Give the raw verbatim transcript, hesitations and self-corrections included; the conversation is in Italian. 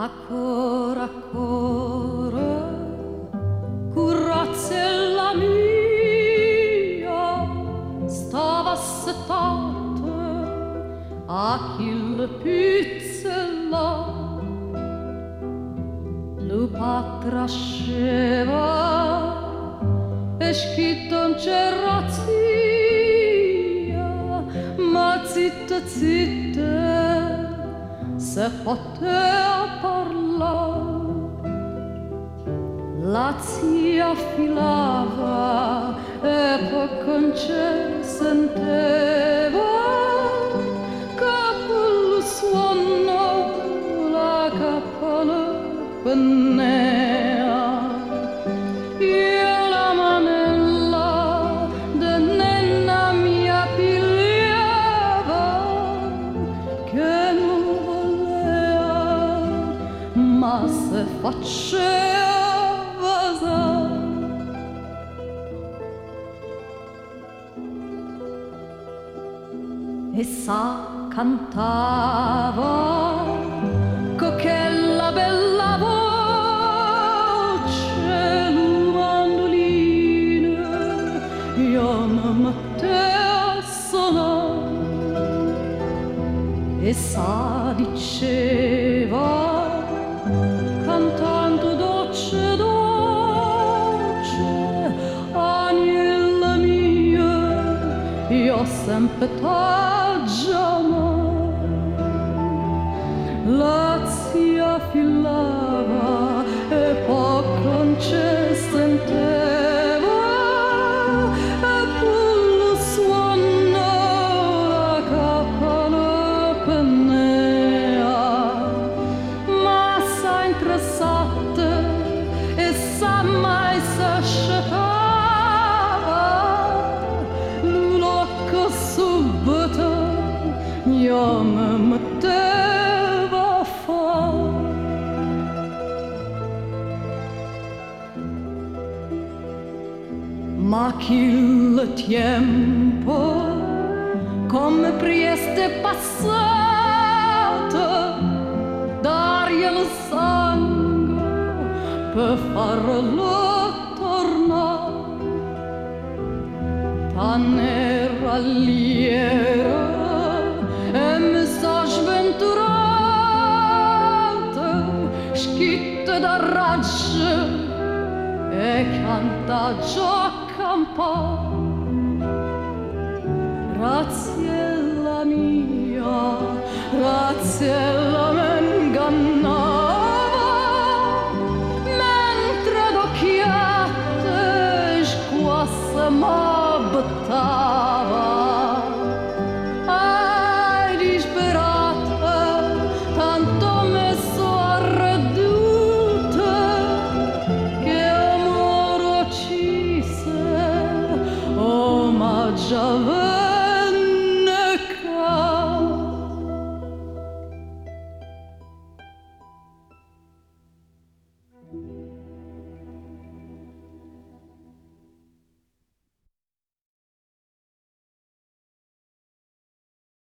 Ancora, ancora, corazzella mia, stava assettate a chi le pizzella. Lupa trasceva e scritto non c'era zia, ma zitta, zitta, se poteva parlare. La zia filava e poi non ci sentiva che quello suono la cappella pennea. Io la manella de nenna mia pigliava che non voleva, ma se faceva sa. E sa cantava con quella bella voce, lu mandolino io mi mettevo a suonare. E sa diceva cantando dolce dolce, agnella mia, io sempre t'aggiamo. La zia filava e poco non ci senteva, e pure suona la cappella pennea. Ma sa interessate e sa mai s'asciatava, l'uloco subito io mi metteva a fare. Ma quel tempo come prieste passato, dargli il sangue per farlo tornare. Tan era liera e mi sa sventurata, schitta da raggi e canta già campa. Graziella mia, graziella m'ingannava, mentre d'occhiate squassa m'abbattava.